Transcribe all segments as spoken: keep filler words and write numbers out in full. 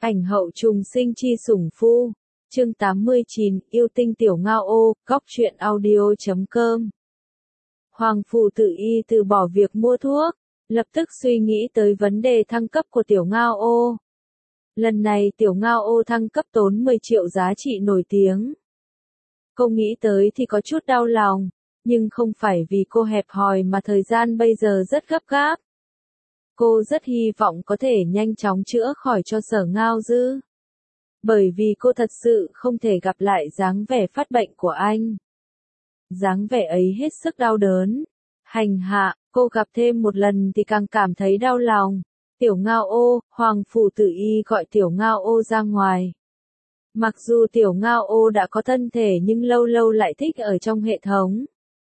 Ảnh hậu trùng sinh chi sủng phu. Chương tám mươi chín, yêu tinh tiểu ngao ô, góc truyện audio chấm com. Hoàng phủ tự y từ bỏ việc mua thuốc, lập tức suy nghĩ tới vấn đề thăng cấp của tiểu ngao ô. Lần này tiểu ngao ô thăng cấp tốn mười triệu giá trị nổi tiếng. Cô nghĩ tới thì có chút đau lòng, nhưng không phải vì cô hẹp hòi mà thời gian bây giờ rất gấp gáp. Cô rất hy vọng có thể nhanh chóng chữa khỏi cho Sở Ngao Dư. Bởi vì cô thật sự không thể gặp lại dáng vẻ phát bệnh của anh. Dáng vẻ ấy hết sức đau đớn. Hành hạ, cô gặp thêm một lần thì càng cảm thấy đau lòng. Tiểu Ngao ô, Hoàng phủ tự y gọi Tiểu Ngao ô ra ngoài. Mặc dù Tiểu Ngao ô đã có thân thể nhưng lâu lâu lại thích ở trong hệ thống.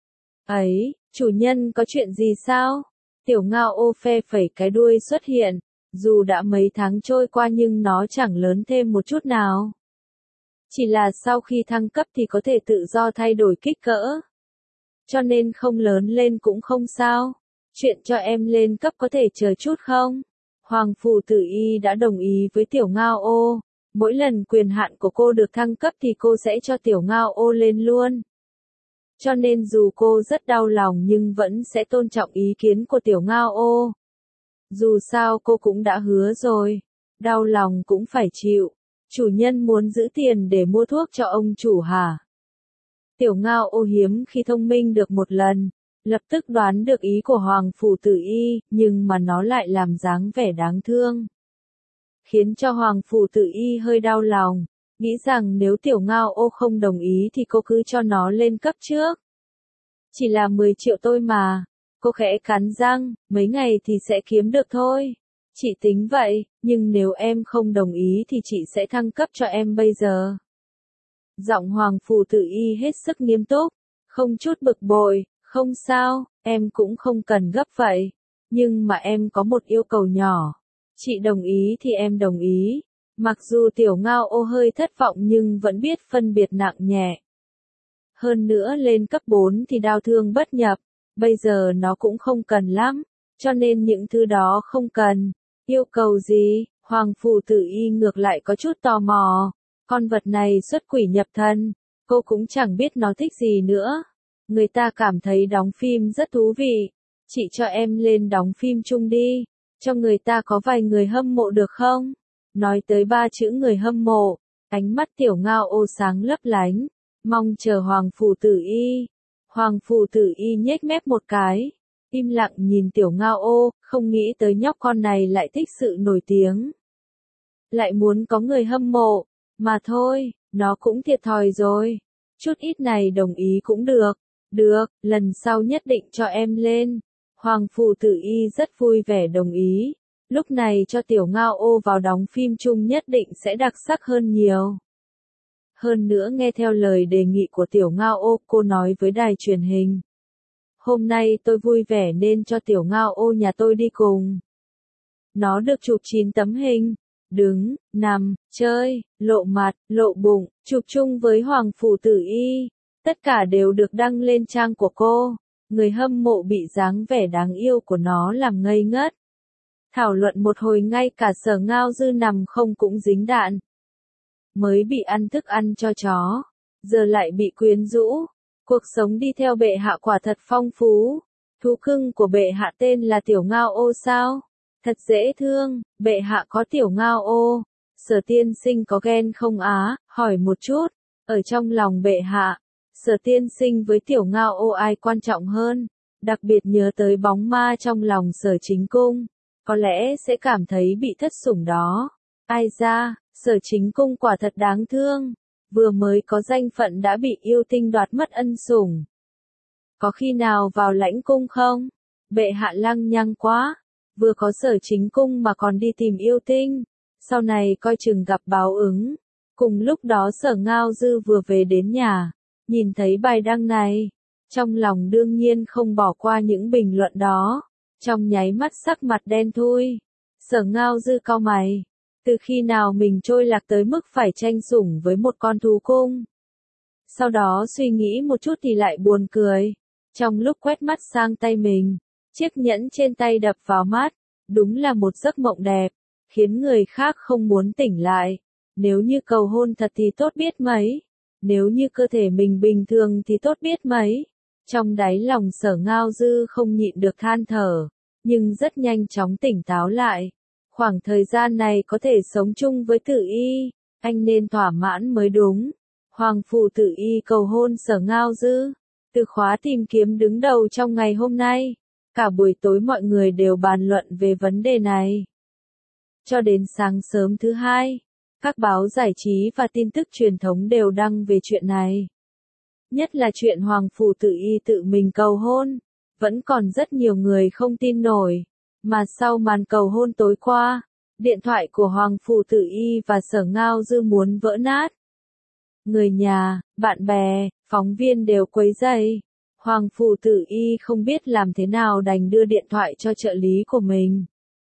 Ấy, chủ nhân có chuyện gì sao? Tiểu Ngao ô phe phẩy cái đuôi xuất hiện, dù đã mấy tháng trôi qua nhưng nó chẳng lớn thêm một chút nào. Chỉ là sau khi thăng cấp thì có thể tự do thay đổi kích cỡ. Cho nên không lớn lên cũng không sao. Chuyện cho em lên cấp có thể chờ chút không? Hoàng phủ tự y đã đồng ý với Tiểu Ngao ô. Mỗi lần quyền hạn của cô được thăng cấp thì cô sẽ cho Tiểu Ngao ô lên luôn. Cho nên dù cô rất đau lòng nhưng vẫn sẽ tôn trọng ý kiến của Tiểu Ngao ô. Dù sao cô cũng đã hứa rồi, đau lòng cũng phải chịu. Chủ nhân muốn giữ tiền để mua thuốc cho ông chủ hả? Tiểu Ngao ô hiếm khi thông minh được một lần, lập tức đoán được ý của Hoàng phủ tự y, nhưng mà nó lại làm dáng vẻ đáng thương. Khiến cho Hoàng phủ tự y hơi đau lòng. Nghĩ rằng nếu Tiểu Ngao ô không đồng ý thì cô cứ cho nó lên cấp trước. Chỉ là mười triệu thôi mà. Cô khẽ cắn răng, mấy ngày thì sẽ kiếm được thôi. Chị tính vậy, nhưng nếu em không đồng ý thì chị sẽ thăng cấp cho em bây giờ. Giọng Hoàng phủ tự y hết sức nghiêm túc, không chút bực bội, không sao, em cũng không cần gấp vậy. Nhưng mà em có một yêu cầu nhỏ. Chị đồng ý thì em đồng ý. Mặc dù Tiểu Ngao ô hơi thất vọng nhưng vẫn biết phân biệt nặng nhẹ. Hơn nữa lên cấp bốn thì đau thương bất nhập, bây giờ nó cũng không cần lắm, cho nên những thứ đó không cần. Yêu cầu gì? Hoàng phủ tự y ngược lại có chút tò mò. Con vật này xuất quỷ nhập thần, cô cũng chẳng biết nó thích gì nữa. Người ta cảm thấy đóng phim rất thú vị. Chị cho em lên đóng phim chung đi, cho người ta có vài người hâm mộ được không? Nói tới ba chữ người hâm mộ, ánh mắt Tiểu Ngao ô sáng lấp lánh, mong chờ Hoàng phủ tự y. Hoàng phủ tự y nhếch mép một cái, im lặng nhìn Tiểu Ngao ô, không nghĩ tới nhóc con này lại thích sự nổi tiếng. Lại muốn có người hâm mộ, mà thôi, nó cũng thiệt thòi rồi. Chút ít này đồng ý cũng được, được, lần sau nhất định cho em lên. Hoàng phủ tự y rất vui vẻ đồng ý. Lúc này cho Tiểu Ngao ô vào đóng phim chung nhất định sẽ đặc sắc hơn nhiều. Hơn nữa nghe theo lời đề nghị của Tiểu Ngao ô, cô nói với đài truyền hình. Hôm nay tôi vui vẻ nên cho Tiểu Ngao ô nhà tôi đi cùng. Nó được chụp chín tấm hình, đứng, nằm, chơi, lộ mặt, lộ bụng, chụp chung với Hoàng phủ tự y. Tất cả đều được đăng lên trang của cô. Người hâm mộ bị dáng vẻ đáng yêu của nó làm ngây ngất. Thảo luận một hồi ngay cả Sở Ngao Dư nằm không cũng dính đạn. Mới bị ăn thức ăn cho chó, giờ lại bị quyến rũ. Cuộc sống đi theo bệ hạ quả thật phong phú. Thú cưng của bệ hạ tên là Tiểu Ngao ô sao? Thật dễ thương, bệ hạ có Tiểu Ngao ô. Sở tiên sinh có ghen không á? Hỏi một chút. Ở trong lòng bệ hạ, Sở tiên sinh với Tiểu Ngao ô ai quan trọng hơn? Đặc biệt nhớ tới bóng ma trong lòng Sở chính cung. Có lẽ sẽ cảm thấy bị thất sủng đó. Ai ra, Sở chính cung quả thật đáng thương. Vừa mới có danh phận đã bị yêu tinh đoạt mất ân sủng. Có khi nào vào lãnh cung không? Bệ hạ lăng nhăng quá. Vừa có Sở chính cung mà còn đi tìm yêu tinh. Sau này coi chừng gặp báo ứng. Cùng lúc đó Sở Ngao Dư vừa về đến nhà. Nhìn thấy bài đăng này. Trong lòng đương nhiên không bỏ qua những bình luận đó. Trong nháy mắt sắc mặt đen thui. Sở Ngao Dư cau mày. Từ khi nào mình trôi lạc tới mức phải tranh sủng với một con thú cung? Sau đó suy nghĩ một chút thì lại buồn cười. Trong lúc quét mắt sang tay mình, chiếc nhẫn trên tay đập vào mắt. Đúng là một giấc mộng đẹp. khiến người khác không muốn tỉnh lại. Nếu như cầu hôn thật thì tốt biết mấy. Nếu như cơ thể mình bình thường thì tốt biết mấy. Trong đáy lòng Sở Ngao Dư không nhịn được than thở, nhưng rất nhanh chóng tỉnh táo lại. Khoảng thời gian này có thể sống chung với Tử Y, anh nên thỏa mãn mới đúng. Hoàng phủ Tử Y cầu hôn Sở Ngao Dư. Từ khóa tìm kiếm đứng đầu trong ngày hôm nay. Cả buổi tối mọi người đều bàn luận về vấn đề này. Cho đến sáng sớm thứ hai, các báo giải trí và tin tức truyền thống đều đăng về chuyện này. Nhất là chuyện Hoàng phủ Tử Y tự mình cầu hôn. Vẫn còn rất nhiều người không tin nổi. Mà sau màn cầu hôn tối qua, điện thoại của Hoàng phủ Tử Y và Sở Ngao Dư muốn vỡ nát. Người nhà, bạn bè, phóng viên đều quấy rầy. Hoàng phủ Tử Y không biết làm thế nào đành đưa điện thoại cho trợ lý của mình.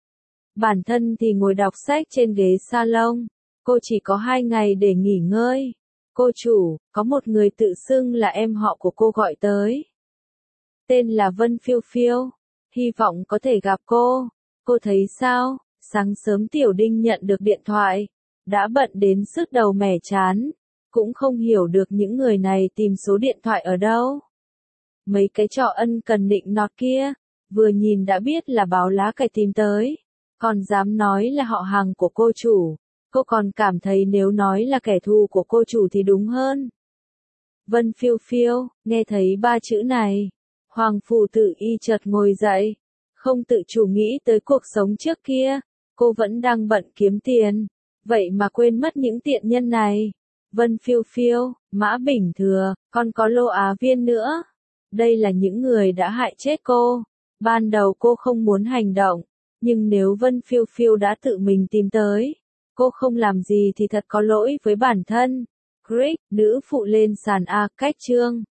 Bản thân thì ngồi đọc sách trên ghế salon. Cô chỉ có hai ngày để nghỉ ngơi. Cô chủ, có một người tự xưng là em họ của cô gọi tới. Tên là Vân Phiêu Phiêu. Hy vọng có thể gặp cô. Cô thấy sao? Sáng sớm Tiểu Đinh nhận được điện thoại. Đã bận đến sức đầu mẻ chán. Cũng không hiểu được những người này tìm số điện thoại ở đâu. Mấy cái trò ân cần nịnh nọt kia. Vừa nhìn đã biết là báo lá cải tìm tới. Còn dám nói là họ hàng của cô chủ. Cô còn cảm thấy nếu nói là kẻ thù của cô chủ thì đúng hơn. Vân Phiêu Phiêu, nghe thấy ba chữ này. Hoàng phủ Tử Y chợt ngồi dậy. Không tự chủ nghĩ tới cuộc sống trước kia. Cô vẫn đang bận kiếm tiền. Vậy mà quên mất những tiện nhân này. Vân Phiêu Phiêu, Mã Bình Thừa, còn có Lô Á Viên nữa. Đây là những người đã hại chết cô. Ban đầu cô không muốn hành động. Nhưng nếu Vân Phiêu Phiêu đã tự mình tìm tới. Cô không làm gì thì thật có lỗi với bản thân. Crick, nữ phụ lên sàn A, cách chương.